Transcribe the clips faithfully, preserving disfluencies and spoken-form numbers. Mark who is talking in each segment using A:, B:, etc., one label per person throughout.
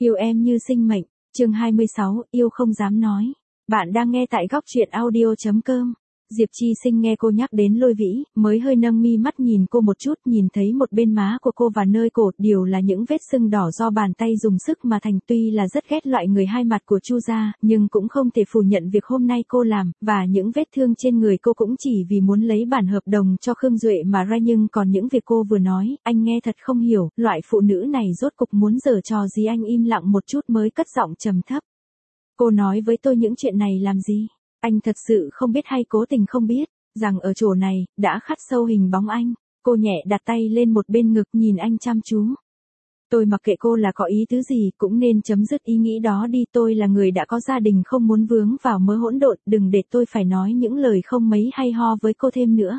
A: Yêu em như sinh mệnh, chương hai mươi sáu, yêu không dám nói. Bạn đang nghe tại góc truyện audio chấm com. Diệp Chi Sinh nghe cô nhắc đến Lôi Vĩ, mới hơi nâng mi mắt nhìn cô một chút, nhìn thấy một bên má của cô và nơi cổ đều là những vết sưng đỏ do bàn tay dùng sức mà thành. Tuy là rất ghét loại người hai mặt của Chu gia, nhưng cũng không thể phủ nhận việc hôm nay cô làm, và những vết thương trên người cô cũng chỉ vì muốn lấy bản hợp đồng cho Khương Duệ mà ra. Nhưng còn những việc cô vừa nói, anh nghe thật không hiểu, loại phụ nữ này rốt cục muốn giở trò gì. Anh im lặng một chút mới cất giọng trầm thấp. Cô nói với tôi những chuyện này làm gì? Anh thật sự không biết hay cố tình không biết, rằng ở chỗ này, đã khắc sâu hình bóng anh. Cô nhẹ đặt tay lên một bên ngực nhìn anh chăm chú. Tôi mặc kệ cô là có ý tứ gì, cũng nên chấm dứt ý nghĩ đó đi. Tôi là người đã có gia đình, không muốn vướng vào mớ hỗn độn, đừng để tôi phải nói những lời không mấy hay ho với cô thêm nữa.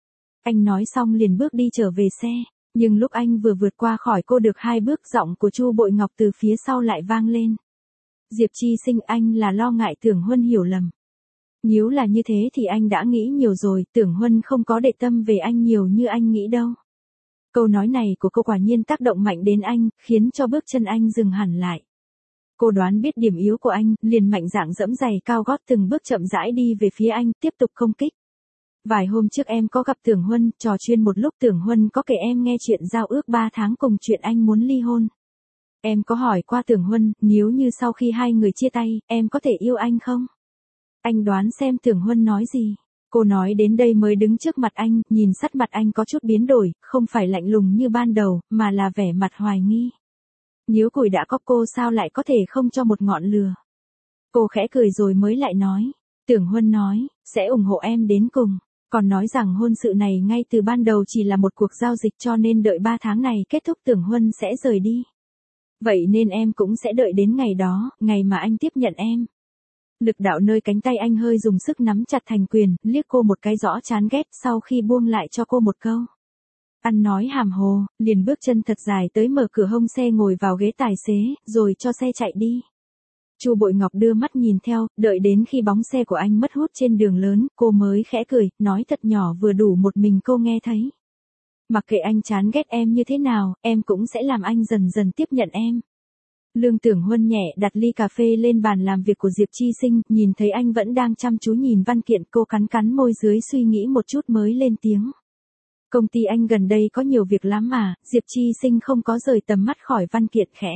A: Anh nói xong liền bước đi trở về xe, nhưng lúc anh vừa vượt qua khỏi cô được hai bước, giọng của Chu Bội Ngọc từ phía sau lại vang lên. Diệp Chi Sinh, anh là lo ngại Tưởng Huân hiểu lầm. Nếu là như thế thì anh đã nghĩ nhiều rồi, Tưởng Huân không có để tâm về anh nhiều như anh nghĩ đâu. Câu nói này của cô quả nhiên tác động mạnh đến anh, khiến cho bước chân anh dừng hẳn lại. Cô đoán biết điểm yếu của anh, liền mạnh dạn dẫm giày cao gót từng bước chậm rãi đi về phía anh, tiếp tục công kích. Vài hôm trước em có gặp Tưởng Huân, trò chuyện một lúc. Tưởng Huân có kể em nghe chuyện giao ước ba tháng cùng chuyện anh muốn ly hôn. Em có hỏi qua Tưởng Huân, nếu như sau khi hai người chia tay, em có thể yêu anh không? Anh đoán xem Tưởng Huân nói gì. Cô nói đến đây mới đứng trước mặt anh, nhìn sắc mặt anh có chút biến đổi, không phải lạnh lùng như ban đầu, mà là vẻ mặt hoài nghi. Nếu củi đã có, cô sao lại có thể không cho một ngọn lửa? Cô khẽ cười rồi mới lại nói. Tưởng Huân nói, sẽ ủng hộ em đến cùng. Còn nói rằng hôn sự này ngay từ ban đầu chỉ là một cuộc giao dịch, cho nên đợi ba tháng này kết thúc Tưởng Huân sẽ rời đi. Vậy nên em cũng sẽ đợi đến ngày đó, ngày mà anh tiếp nhận em. Lực đạo nơi cánh tay anh hơi dùng sức nắm chặt thành quyền, liếc cô một cái rõ chán ghét, sau khi buông lại cho cô một câu. Ăn nói hàm hồ, liền bước chân thật dài tới mở cửa hông xe, ngồi vào ghế tài xế, rồi cho xe chạy đi. Chu Bội Ngọc đưa mắt nhìn theo, đợi đến khi bóng xe của anh mất hút trên đường lớn, cô mới khẽ cười, nói thật nhỏ vừa đủ một mình cô nghe thấy. Mặc kệ anh chán ghét em như thế nào, em cũng sẽ làm anh dần dần tiếp nhận em. Lương Tưởng Huân nhẹ đặt ly cà phê lên bàn làm việc của Diệp Chi Sinh, nhìn thấy anh vẫn đang chăm chú nhìn văn kiện, cô cắn cắn môi dưới suy nghĩ một chút mới lên tiếng. Công ty anh gần đây có nhiều việc lắm mà. Diệp Chi Sinh không có rời tầm mắt khỏi văn kiện, khẽ.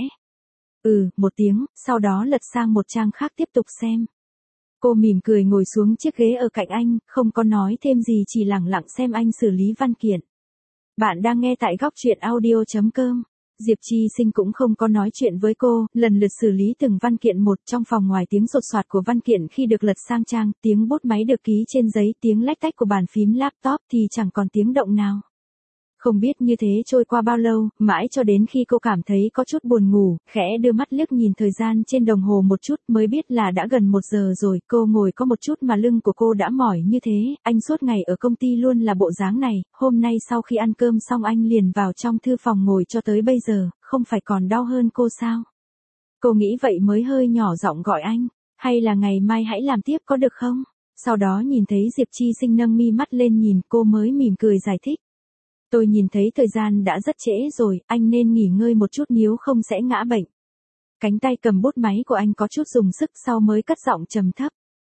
A: Ừ, một tiếng, sau đó lật sang một trang khác tiếp tục xem. Cô mỉm cười ngồi xuống chiếc ghế ở cạnh anh, không có nói thêm gì, chỉ lặng lặng xem anh xử lý văn kiện. Bạn đang nghe tại góc truyện audio chấm com. Diệp Chi Sinh cũng không có nói chuyện với cô, lần lượt xử lý từng văn kiện một. Trong phòng, ngoài tiếng sột soạt của văn kiện khi được lật sang trang, tiếng bút máy được ký trên giấy, tiếng lách tách của bàn phím laptop thì chẳng còn tiếng động nào. Không biết như thế trôi qua bao lâu, mãi cho đến khi cô cảm thấy có chút buồn ngủ, khẽ đưa mắt liếc nhìn thời gian trên đồng hồ một chút mới biết là đã gần một giờ rồi. Cô ngồi có một chút mà lưng của cô đã mỏi như thế. Anh suốt ngày ở công ty luôn là bộ dáng này, hôm nay sau khi ăn cơm xong anh liền vào trong thư phòng ngồi cho tới bây giờ, không phải còn đau hơn cô sao? Cô nghĩ vậy mới hơi nhỏ giọng gọi anh, hay là ngày mai hãy làm tiếp có được không? Sau đó nhìn thấy Diệp Chi Sinh nâng mi mắt lên nhìn cô mới mỉm cười giải thích. Tôi nhìn thấy thời gian đã rất trễ rồi, anh nên nghỉ ngơi một chút nếu không sẽ ngã bệnh. Cánh tay cầm bút máy của anh có chút dùng sức, sau mới cất giọng trầm thấp.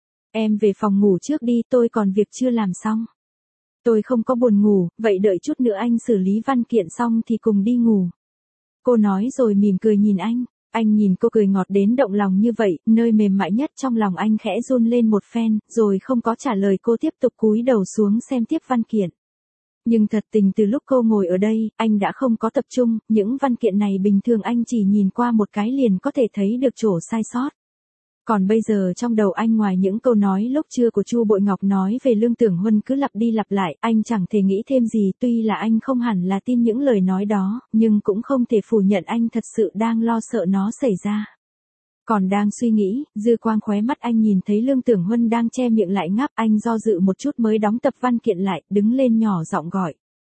A: Em về phòng ngủ trước đi, tôi còn việc chưa làm xong. Tôi không có buồn ngủ, vậy đợi chút nữa anh xử lý văn kiện xong thì cùng đi ngủ. Cô nói rồi mỉm cười nhìn anh. Anh nhìn cô cười ngọt đến động lòng như vậy, nơi mềm mại nhất trong lòng anh khẽ run lên một phen, rồi không có trả lời cô, tiếp tục cúi đầu xuống xem tiếp văn kiện. Nhưng thật tình từ lúc cô ngồi ở đây, anh đã không có tập trung, những văn kiện này bình thường anh chỉ nhìn qua một cái liền có thể thấy được chỗ sai sót. Còn bây giờ trong đầu anh, ngoài những câu nói lúc trưa của Chu Bội Ngọc nói về Lương Tưởng Huân cứ lặp đi lặp lại, anh chẳng thể nghĩ thêm gì. Tuy là anh không hẳn là tin những lời nói đó, nhưng cũng không thể phủ nhận anh thật sự đang lo sợ nó xảy ra. Còn đang suy nghĩ, dư quang khóe mắt anh nhìn thấy Lương Tưởng Huân đang che miệng lại ngáp, anh do dự một chút mới đóng tập văn kiện lại, đứng lên nhỏ giọng gọi.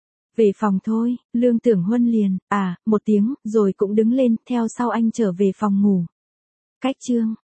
A: Về phòng thôi. Lương Tưởng Huân liền, à, một tiếng, rồi cũng đứng lên, theo sau anh trở về phòng ngủ. Cách chương